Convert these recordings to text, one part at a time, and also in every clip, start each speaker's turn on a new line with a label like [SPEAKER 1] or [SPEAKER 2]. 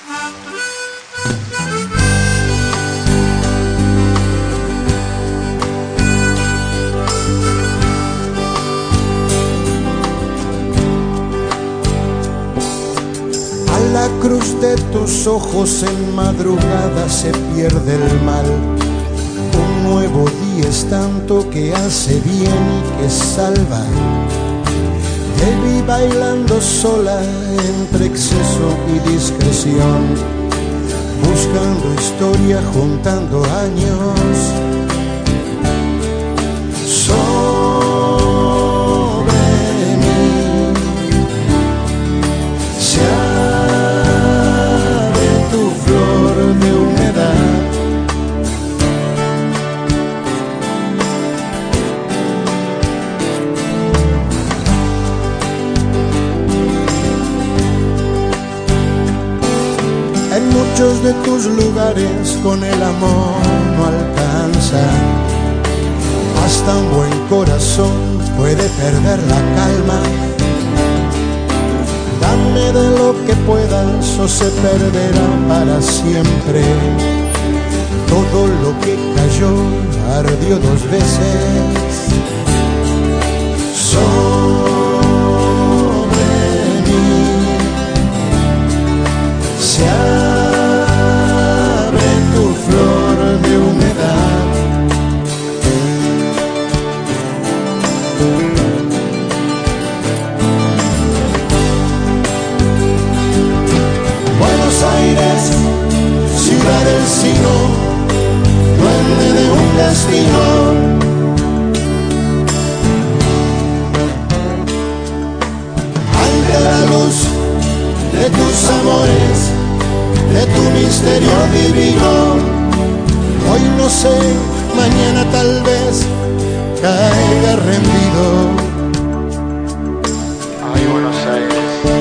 [SPEAKER 1] La cruz de tus ojos en madrugada se pierde el mal. Un nuevo día es tanto que hace bien y que salva. Te vi bailando sola entre exceso y discreción, buscando historia, juntando años. En muchos de tus lugares con el amor no alcanza. Hasta un buen corazón puede perder la calma. Dame de lo que puedas o se perderá para siempre. Todo lo que cayó ardió dos veces. Ciudad del siglo, duende de un destino. Ante la luz de tus amores, de tu misterio divino, hoy no sé, mañana tal vez caiga rendido.
[SPEAKER 2] Ay, Buenos Aires.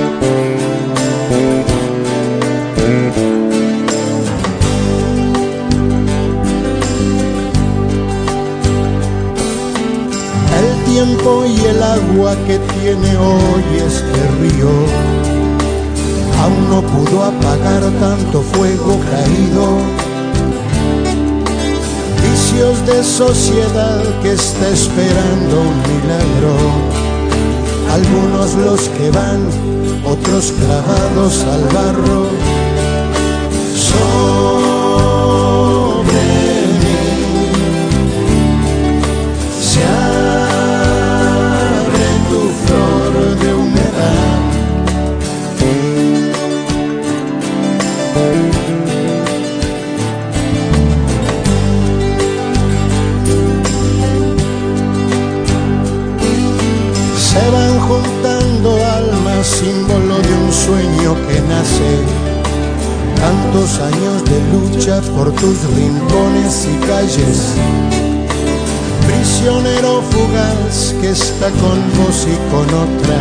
[SPEAKER 1] El tiempo y el agua que tiene hoy este río aún no pudo apagar tanto fuego caído. Vicios de sociedad que está esperando un milagro. Algunos los que van, otros clavados al barro. Se van juntando almas, símbolo de un sueño que nace. Tantos años de lucha por tus rincones y calles. Prisionero fugaz que está con vos y con otra.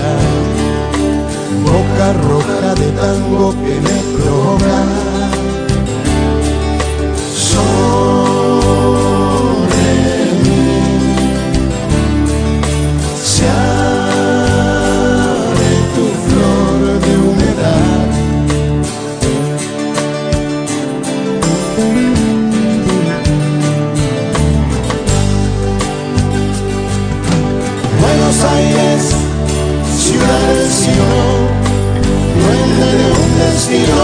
[SPEAKER 1] Boca roja de tango que me provoca. Buenos Aires, ciudad del siglo, duende de un destino.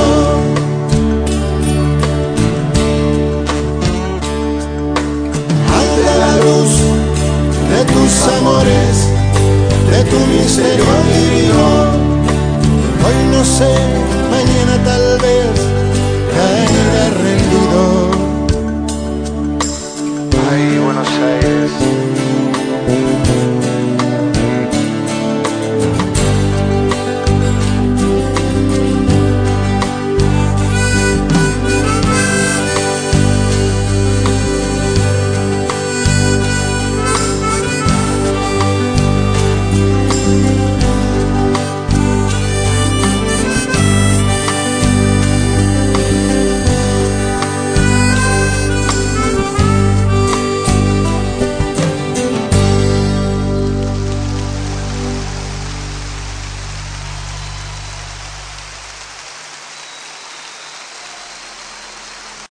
[SPEAKER 1] Ante la luz de tus amores, de tu misterio divino, hoy no sé